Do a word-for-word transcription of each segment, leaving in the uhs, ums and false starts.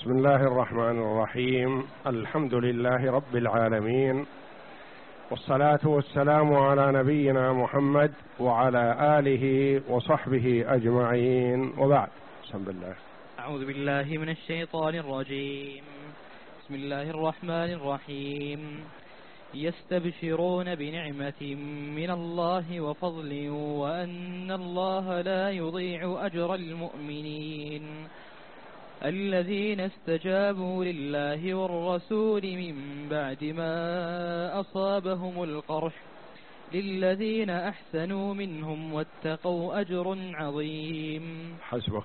بسم الله الرحمن الرحيم. الحمد لله رب العالمين، والصلاة والسلام على نبينا محمد وعلى آله وصحبه أجمعين، وبعد. بسم الله. أعوذ بالله من الشيطان الرجيم. بسم الله الرحمن الرحيم. يستبشرون بنعمة من الله وفضل وأن الله لا يضيع أجر المؤمنين الذين استجابوا لله والرسول من بعد ما أصابهم القرح للذين أحسنوا منهم واتقوا أجر عظيم. حسبك.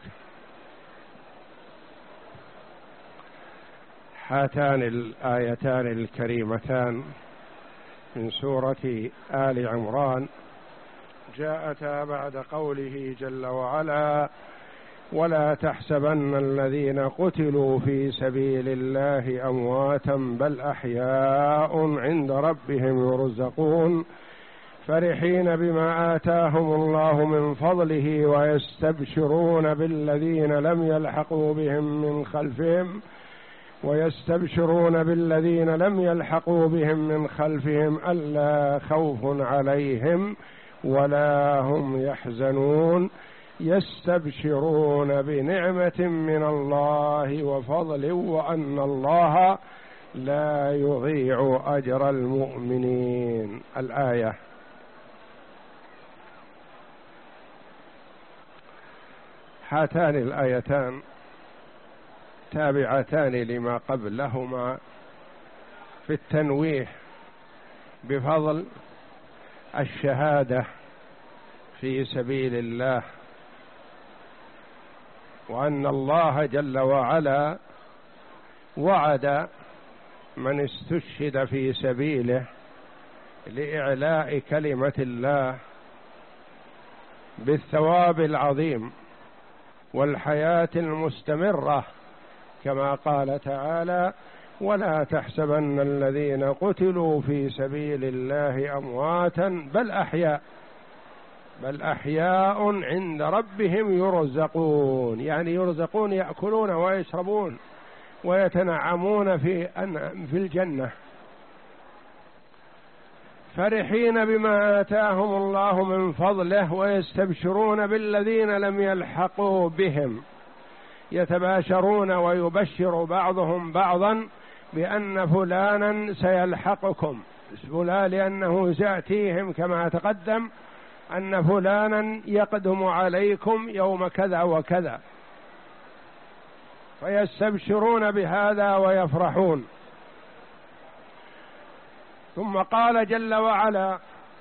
هاتان الآيتان الكريمتان من سورة آل عمران جاءتا بعد قوله جل وعلا: ولا تحسبن الذين قتلوا في سبيل الله أمواتا بل أحياء عند ربهم يرزقون فرحين بما آتاهم الله من فضله ويستبشرون بالذين لم يلحقوا بهم من خلفهم ويستبشرون بالذين لم يلحقوا بهم من خلفهم ألا خوف عليهم ولا هم يحزنون يستبشرون بنعمة من الله وفضل وأن الله لا يضيع أجر المؤمنين. الآية. هاتان الآيتان تابعتان لما قبلهما في التنويه بفضل الشهادة في سبيل الله، وأن الله جل وعلا وعد من استشهد في سبيله لإعلاء كلمة الله بالثواب العظيم والحياة المستمرة، كما قال تعالى: ولا تحسبن الذين قتلوا في سبيل الله أمواتا بل أحياء بل أحياء عند ربهم يرزقون، يعني يرزقون يأكلون ويشربون ويتنعمون في في الجنة، فرحين بما آتاهم الله من فضله ويستبشرون بالذين لم يلحقوا بهم، يتباشرون ويبشر بعضهم بعضا بأن فلانا سيلحقكم، فلان لأنه سيأتيهم كما تقدم أن فلانا يقدم عليكم يوم كذا وكذا، فيستبشرون بهذا ويفرحون. ثم قال جل وعلا: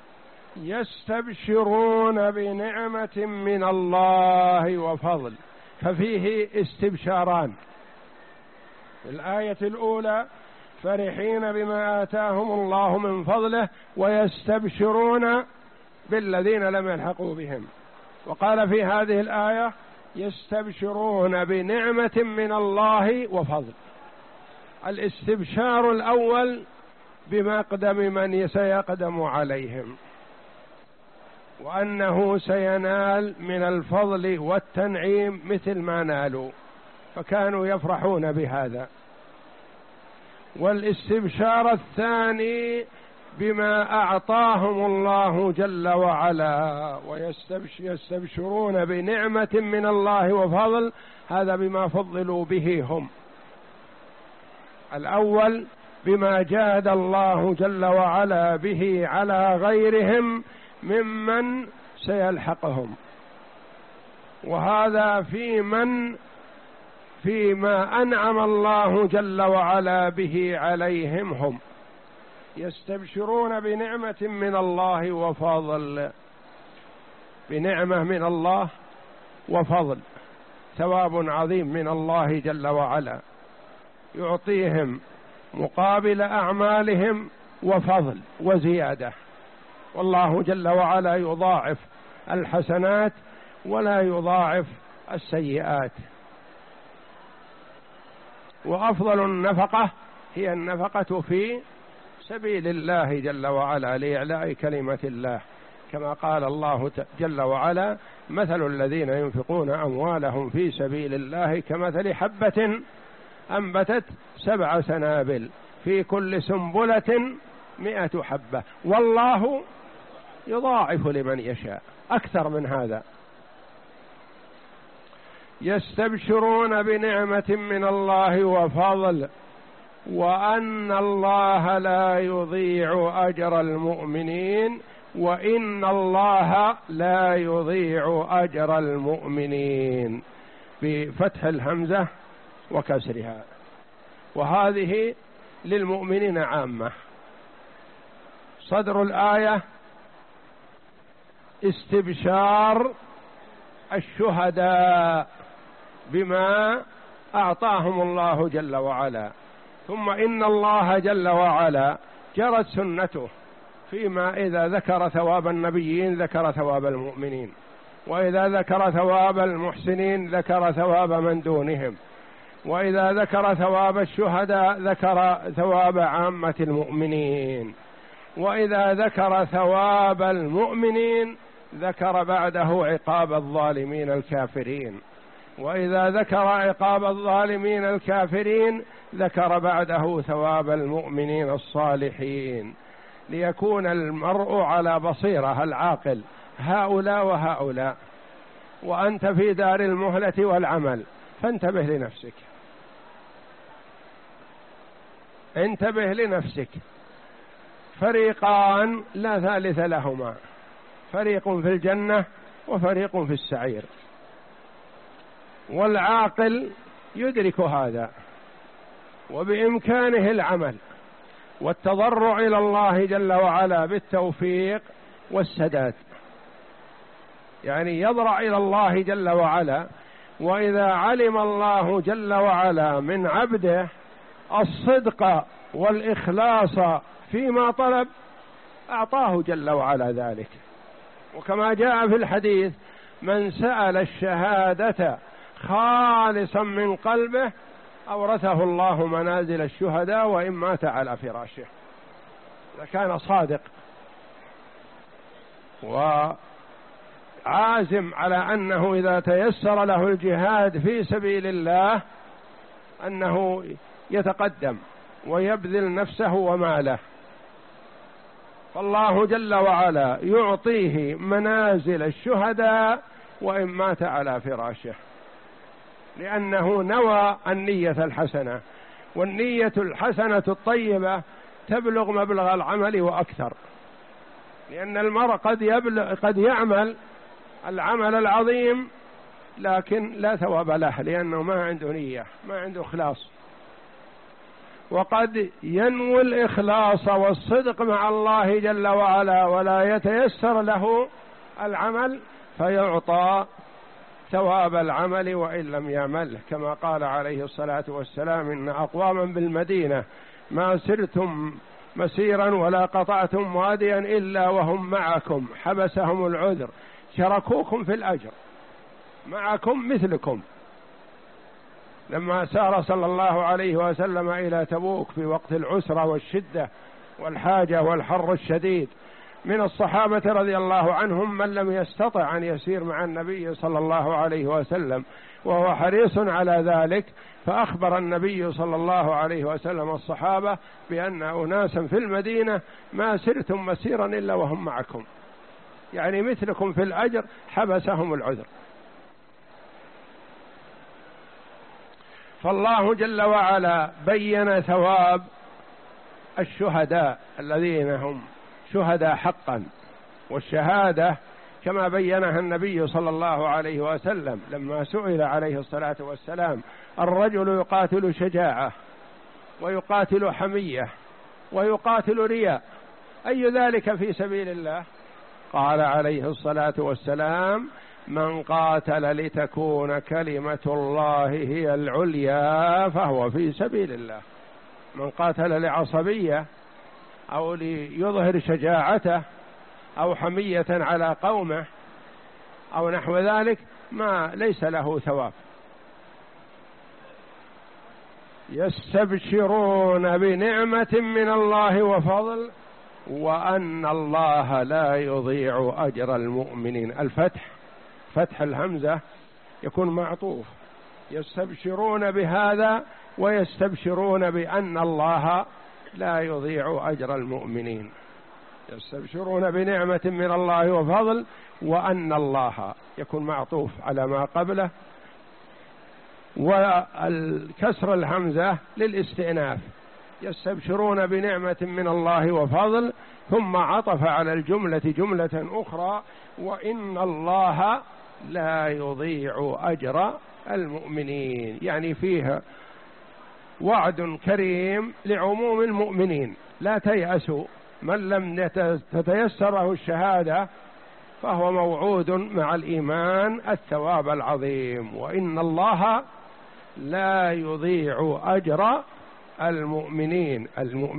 يستبشرون بنعمة من الله وفضل، ففيه استبشاران. في الآية الأولى: فرحين بما آتاهم الله من فضله ويستبشرون بالذين لم يلحقوا بهم. وقال في هذه الآية: يستبشرون بنعمة من الله وفضل. الاستبشار الأول بمقدم من سيقدم عليهم، وأنه سينال من الفضل والتنعيم مثل ما نالوا، فكانوا يفرحون بهذا. والاستبشار الثاني بما أعطاهم الله جل وعلا، ويستبشرون بنعمة من الله وفضل، هذا بما فضلوا به هم. الأول بما جاد الله جل وعلا به على غيرهم ممن سيلحقهم، وهذا في من فيما أنعم الله جل وعلا به عليهم هم. يستبشرون بنعمة من الله وفضل، بنعمة من الله وفضل، ثواب عظيم من الله جل وعلا يعطيهم مقابل أعمالهم وفضل وزيادة، والله جل وعلا يضاعف الحسنات ولا يضاعف السيئات. وأفضل النفقة هي النفقة في سبيل الله جل وعلا لإعلاء كلمة الله، كما قال الله جل وعلا: مثل الذين ينفقون أموالهم في سبيل الله كمثل حبة أنبتت سبع سنابل في كل سنبلة مئة حبة والله يضاعف لمن يشاء أكثر من هذا. يستبشرون بنعمة من الله وفضل وأن الله لا يضيع أجر المؤمنين وإن الله لا يضيع أجر المؤمنين بفتح الهمزة وكسرها، وهذه للمؤمنين عامة. صدر الآية استبشار الشهداء بما أعطاهم الله جل وعلا، ثم إن الله جل وعلا جرت سنته فيما إذا ذكر ثواب النبيين ذكر ثواب المؤمنين، وإذا ذكر ثواب المحسنين ذكر ثواب من دونهم، وإذا ذكر ثواب الشهداء ذكر ثواب عامة المؤمنين، وإذا ذكر ثواب المؤمنين ذكر بعده عقاب الظالمين الكافرين، وإذا ذكر عقاب الظالمين الكافرين ذكر بعده ثواب المؤمنين الصالحين، ليكون المرء على بصيرة العاقل هؤلاء وهؤلاء، وأنت في دار المهلة والعمل فانتبه لنفسك، انتبه لنفسك. فريقان لا ثالث لهما، فريق في الجنة وفريق في السعير، والعاقل يدرك هذا وبإمكانه العمل والتضرع إلى الله جل وعلا بالتوفيق والسداد، يعني يضرع إلى الله جل وعلا، وإذا علم الله جل وعلا من عبده الصدق والإخلاص فيما طلب أعطاه جل وعلا ذلك. وكما جاء في الحديث من سأل الشهادة خالصا من قلبه أورثه الله منازل الشهداء وإن مات على فراشه، إذا كان صادق وعازم على أنه إذا تيسر له الجهاد في سبيل الله أنه يتقدم ويبذل نفسه وماله، فالله جل وعلا يعطيه منازل الشهداء وإن مات على فراشه، لأنه نوى النية الحسنة، والنية الحسنة الطيبة تبلغ مبلغ العمل وأكثر، لأن المرء قد يبلغ قد يعمل العمل العظيم لكن لا ثواب له لأنه ما عنده نية، ما عنده إخلاص، وقد ينوي الإخلاص والصدق مع الله جل وعلا ولا يتيسر له العمل فيعطى ثواب العمل وإن لم يعمله، كما قال عليه الصلاة والسلام إن أقواما بالمدينة ما سرتم مسيرا ولا قطعتم واديا إلا وهم معكم حبسهم العذر شركوكم في الأجر، معكم مثلكم. لما سار صلى الله عليه وسلم إلى تبوك في وقت العسرة والشدة والحاجة والحر الشديد، من الصحابة رضي الله عنهم من لم يستطع أن يسير مع النبي صلى الله عليه وسلم وهو حريص على ذلك، فأخبر النبي صلى الله عليه وسلم الصحابة بأن أناسا في المدينة ما سرتم مسيرا إلا وهم معكم، يعني مثلكم في الأجر حبسهم العذر. فالله جل وعلا بين ثواب الشهداء الذين هم شهداء حقا، والشهادة كما بينها النبي صلى الله عليه وسلم لما سئل عليه الصلاة والسلام الرجل يقاتل شجاعة ويقاتل حمية ويقاتل رياء أي ذلك في سبيل الله؟ قال عليه الصلاة والسلام من قاتل لتكون كلمة الله هي العليا فهو في سبيل الله. من قاتل لعصبية أو ليظهر شجاعته أو حمية على قومه أو نحو ذلك ما ليس له ثواب. يستبشرون بنعمة من الله وفضل وأن الله لا يضيع أجر المؤمنين. الفتح فتح الهمزة يكون معطوف، يستبشرون بهذا ويستبشرون بأن الله لا يضيع أجر المؤمنين. يستبشرون بنعمة من الله وفضل، وأن الله يكون معطوف على ما قبله، والكسر الهمزة للاستئناف. يستبشرون بنعمة من الله وفضل، ثم عطف على الجملة جملة أخرى: وإن الله لا يضيع أجر المؤمنين. يعني فيها وعد كريم لعموم المؤمنين، لا تيأسوا، من لم تتيسره الشهادة فهو موعود مع الإيمان الثواب العظيم. وإن الله لا يضيع أجر المؤمنين. المؤمنين